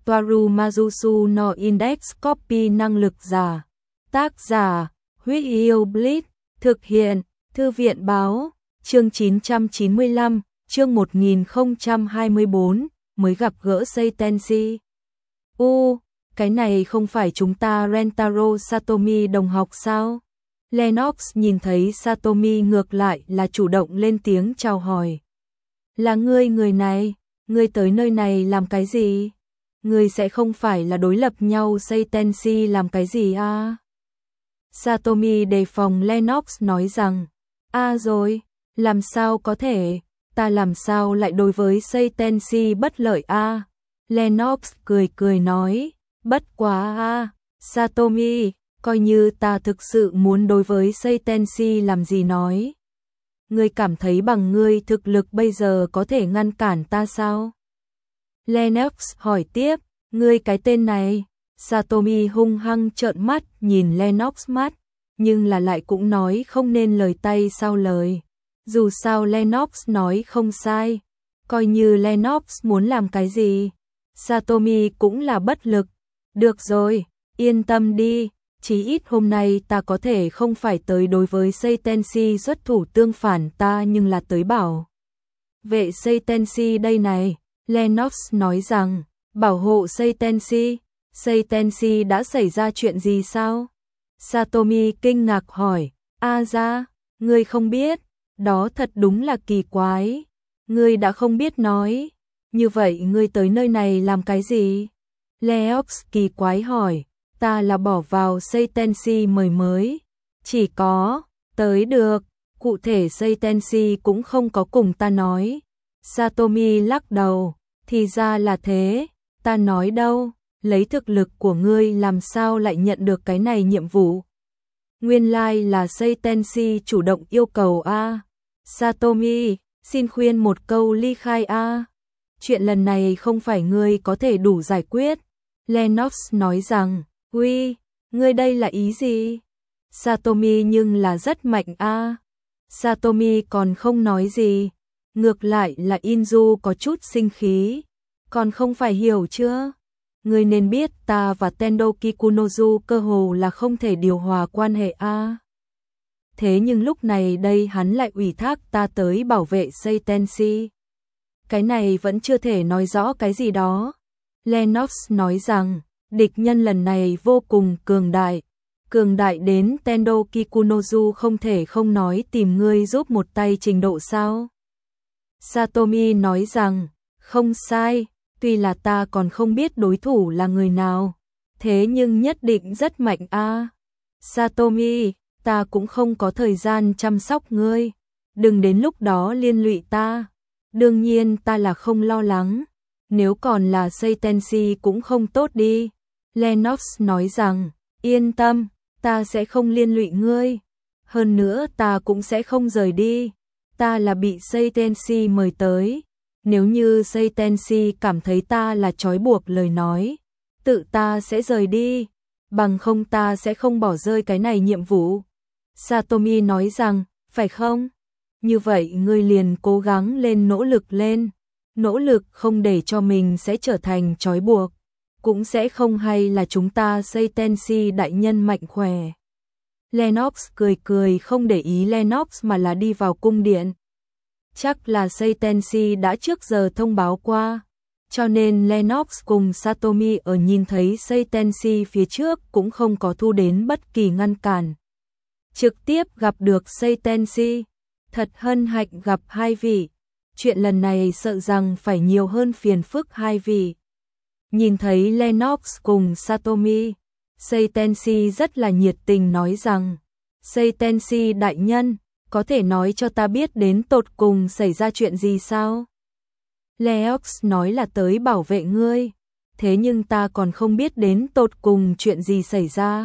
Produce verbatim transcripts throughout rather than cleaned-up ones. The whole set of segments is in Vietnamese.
Toaru Majusu no Index Copy năng lực giả. Tác giả, Huyết Yêu Blitz, thực hiện, Thư viện báo, chương chín trăm chín mươi lăm, chương một nghìn không trăm hai mươi tư, mới gặp gỡ Seitenshi. U, cái này không phải chúng ta Rentaro Satomi đồng học sao? Lennox nhìn thấy Satomi ngược lại là chủ động lên tiếng chào hỏi. Là ngươi người này, ngươi tới nơi này làm cái gì? Ngươi sẽ không phải là đối lập nhau Seitenshi làm cái gì à? Satomi đề phòng Lennox nói rằng, à rồi, làm sao có thể, ta làm sao lại đối với Seitenshi bất lợi à? Lennox cười cười nói, bất quá à, Satomi, coi như ta thực sự muốn đối với Seitenshi làm gì nói. Ngươi cảm thấy bằng ngươi thực lực bây giờ có thể ngăn cản ta sao? Lennox hỏi tiếp, ngươi cái tên này. Satomi hung hăng trợn mắt nhìn Lennox mắt, nhưng là lại cũng nói không nên lời tay sau lời. Dù sao Lennox nói không sai, coi như Lennox muốn làm cái gì, Satomi cũng là bất lực. Được rồi, yên tâm đi, chí ít hôm nay ta có thể không phải tới đối với Seitenshi xuất thủ tương phản ta nhưng là tới bảo vệ Seitenshi đây này. Lennox nói rằng, bảo hộ Seitenshi, Seitenshi đã xảy ra chuyện gì sao? Satomi kinh ngạc hỏi, a ra, ngươi không biết, đó thật đúng là kỳ quái, ngươi đã không biết nói, như vậy ngươi tới nơi này làm cái gì? Lennox kỳ quái hỏi, ta là bỏ vào Seitenshi mời mới, chỉ có, tới được, cụ thể Seitenshi cũng không có cùng ta nói. Satomi lắc đầu, thì ra là thế, ta nói đâu, lấy thực lực của ngươi làm sao lại nhận được cái này nhiệm vụ. Nguyên lai like là Seitenshi chủ động yêu cầu a. Satomi, xin khuyên một câu ly khai a. Chuyện lần này không phải ngươi có thể đủ giải quyết. Lennox nói rằng, uy, ngươi đây là ý gì? Satomi nhưng là rất mạnh a. Satomi còn không nói gì. Ngược lại là Inju có chút sinh khí, còn không phải hiểu chưa? Ngươi nên biết ta và Tendo Kikunozu cơ hồ là không thể điều hòa quan hệ a. Thế nhưng lúc này đây hắn lại ủy thác ta tới bảo vệ Seitenshi. Cái này vẫn chưa thể nói rõ cái gì đó. Lennox nói rằng, địch nhân lần này vô cùng cường đại, cường đại đến Tendo Kikunozu không thể không nói tìm ngươi giúp một tay trình độ sao? Satomi nói rằng, không sai, tuy là ta còn không biết đối thủ là người nào, thế nhưng nhất định rất mạnh a. Satomi, ta cũng không có thời gian chăm sóc ngươi, đừng đến lúc đó liên lụy ta. Đương nhiên ta là không lo lắng, nếu còn là Seitenshi cũng không tốt đi. Lennox nói rằng, yên tâm, ta sẽ không liên lụy ngươi, hơn nữa ta cũng sẽ không rời đi. Ta là bị Seitenshi mời tới, nếu như Seitenshi cảm thấy ta là trói buộc lời nói, tự ta sẽ rời đi, bằng không ta sẽ không bỏ rơi cái này nhiệm vụ. Satomi nói rằng, phải không? Như vậy ngươi liền cố gắng lên nỗ lực lên, nỗ lực không để cho mình sẽ trở thành trói buộc, cũng sẽ không hay là chúng ta Seitenshi đại nhân mạnh khỏe. Lennox cười cười không để ý Lennox mà là đi vào cung điện. Chắc là Seitenshi đã trước giờ thông báo qua, cho nên Lennox cùng Satomi ở nhìn thấy Seitenshi phía trước cũng không có thu đến bất kỳ ngăn cản. Trực tiếp gặp được Seitenshi, thật hân hạnh gặp hai vị, chuyện lần này sợ rằng phải nhiều hơn phiền phức hai vị. Nhìn thấy Lennox cùng Satomi, Seitenshi rất là nhiệt tình nói rằng, Seitenshi đại nhân, có thể nói cho ta biết đến tột cùng xảy ra chuyện gì sao? Lennox nói là tới bảo vệ ngươi, thế nhưng ta còn không biết đến tột cùng chuyện gì xảy ra.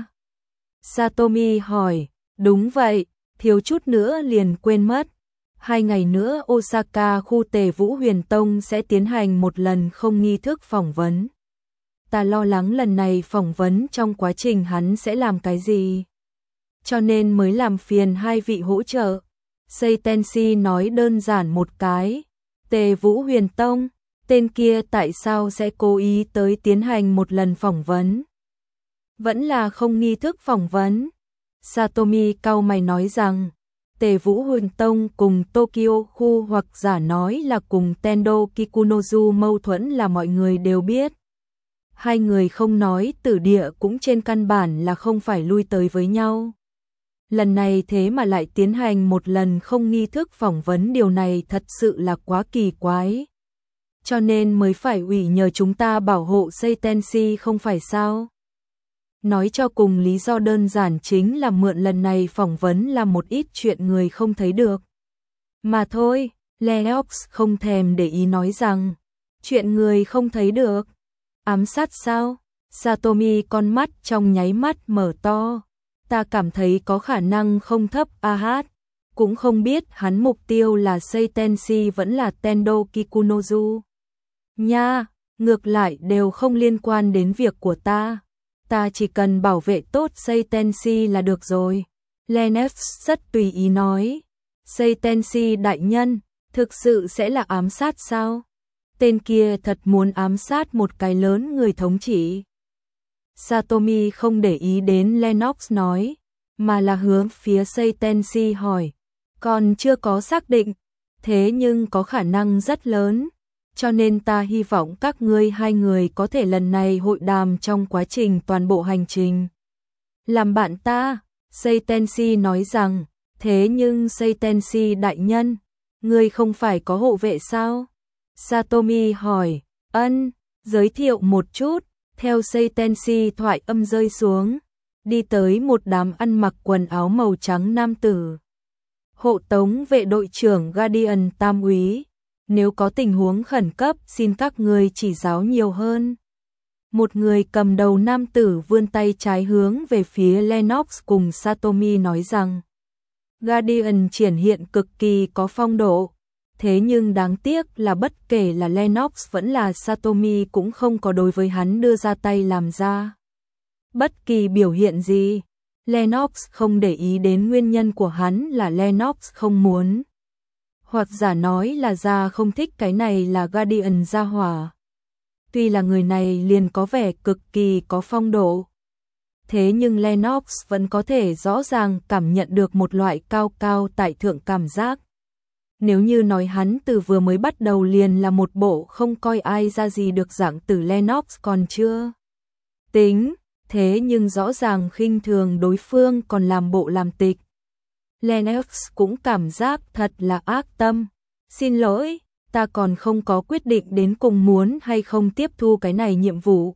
Satomi hỏi, đúng vậy, thiếu chút nữa liền quên mất. Hai ngày nữa Osaka khu Tề Vũ Huyền Tông sẽ tiến hành một lần không nghi thức phỏng vấn. Ta lo lắng lần này phỏng vấn trong quá trình hắn sẽ làm cái gì, cho nên mới làm phiền hai vị hỗ trợ. Seitenshi nói đơn giản một cái, Tề Vũ Huyền Tông, Tên kia tại sao sẽ cố ý tới tiến hành một lần phỏng vấn? Vẫn là không nghi thức phỏng vấn. Satomi cau mày nói rằng, Tề Vũ Huyền Tông cùng Tokyo khu hoặc giả nói là cùng Tendo Kikunozu mâu thuẫn là mọi người đều biết. Hai người không nói tử địa cũng trên căn bản là không phải lui tới với nhau. Lần này thế mà lại tiến hành một lần không nghi thức phỏng vấn, điều này thật sự là quá kỳ quái. Cho nên mới phải ủy nhờ chúng ta bảo hộ Seitenshi không phải sao? Nói cho cùng lý do đơn giản chính là mượn lần này phỏng vấn là một ít chuyện người không thấy được. Mà thôi, Lennox không thèm để ý nói rằng, chuyện người không thấy được. Ám sát sao? Satomi con mắt trong nháy mắt mở to. Ta cảm thấy có khả năng không thấp a hát. Cũng không biết hắn mục tiêu là Seitenshi vẫn là Tendo Kikunozu. Nha, ngược lại đều không liên quan đến việc của ta. Ta chỉ cần bảo vệ tốt Seitenshi là được rồi. Lennox rất tùy ý nói. Seitenshi đại nhân, thực sự sẽ là ám sát sao? Tên kia thật muốn ám sát một cái lớn người thống trị. Satomi không để ý đến Lennox nói, mà là hướng phía Seitenshi hỏi. Còn chưa có xác định, thế nhưng có khả năng rất lớn. Cho nên ta hy vọng các ngươi hai người có thể lần này hội đàm trong quá trình toàn bộ hành trình. Làm bạn ta, Seitenshi nói rằng, thế nhưng Seitenshi đại nhân, ngươi không phải có hộ vệ sao? Satomi hỏi, ân, giới thiệu một chút, theo Seitenshi thoại âm rơi xuống, đi tới một đám ăn mặc quần áo màu trắng nam tử. Hộ tống vệ đội trưởng Guardian Tam úy. Nếu có tình huống khẩn cấp xin các người chỉ giáo nhiều hơn. Một người cầm đầu nam tử vươn tay trái hướng về phía Lennox cùng Satomi nói rằng, Guardian triển hiện cực kỳ có phong độ. Thế nhưng đáng tiếc là bất kể là Lennox vẫn là Satomi cũng không có đối với hắn đưa ra tay làm ra bất kỳ biểu hiện gì. Lennox không để ý đến nguyên nhân của hắn là Lennox không muốn. Hoặc giả nói là ra không thích cái này là Guardian gia hỏa. Tuy là người này liền có vẻ cực kỳ có phong độ. Thế nhưng Lennox vẫn có thể rõ ràng cảm nhận được một loại cao cao tại thượng cảm giác. Nếu như nói hắn từ vừa mới bắt đầu liền là một bộ không coi ai ra gì được dạng từ Lennox còn chưa tính, thế nhưng rõ ràng khinh thường đối phương còn làm bộ làm tịch. Lennox cũng cảm giác thật là ác tâm. Xin lỗi, ta còn không có quyết định đến cùng muốn hay không tiếp thu cái này nhiệm vụ.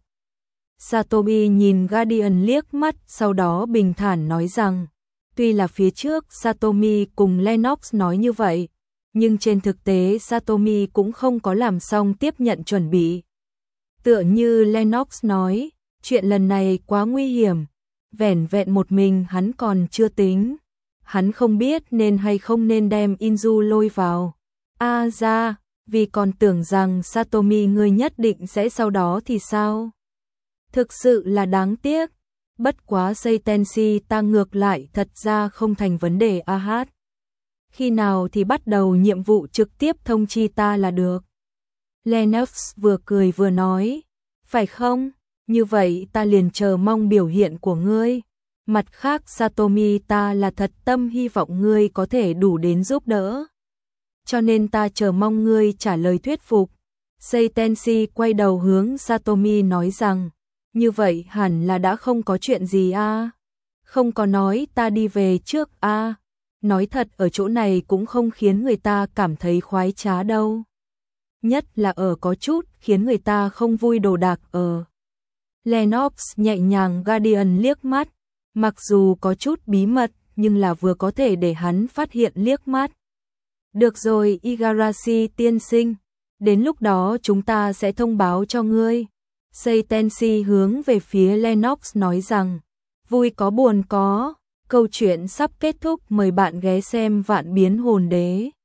Satomi nhìn Guardian liếc mắt, sau đó bình thản nói rằng, tuy là phía trước Satomi cùng Lennox nói như vậy, nhưng trên thực tế Satomi cũng không có làm xong tiếp nhận chuẩn bị. Tựa như Lennox nói, chuyện lần này quá nguy hiểm, vẻn vẹn một mình hắn còn chưa tính. Hắn không biết nên hay không nên đem Inju lôi vào. A à ra, vì còn tưởng rằng Satomi ngươi nhất định sẽ sau đó thì sao? Thực sự là đáng tiếc. Bất quá Seitenshi ta ngược lại thật ra không thành vấn đề a hát. Khi nào thì bắt đầu nhiệm vụ trực tiếp thông chi ta là được. Lennox vừa cười vừa nói, phải không? Như vậy ta liền chờ mong biểu hiện của ngươi. Mặt khác Satomi ta là thật tâm hy vọng ngươi có thể đủ đến giúp đỡ. Cho nên ta chờ mong ngươi trả lời thuyết phục. Seitenshi quay đầu hướng Satomi nói rằng, như vậy hẳn là đã không có chuyện gì a à? Không có nói ta đi về trước a à? Nói thật ở chỗ này cũng không khiến người ta cảm thấy khoái trá đâu. Nhất là ở có chút khiến người ta không vui đồ đạc ở. Lennox nhẹ nhàng Guardian liếc mắt. Mặc dù có chút bí mật, nhưng là vừa có thể để hắn phát hiện liếc mắt. Được rồi Igarashi tiên sinh, đến lúc đó chúng ta sẽ thông báo cho ngươi. Seitenshi hướng về phía Lennox nói rằng, vui có buồn có, câu chuyện sắp kết thúc, mời bạn ghé xem Vạn Biến Hồn Đế.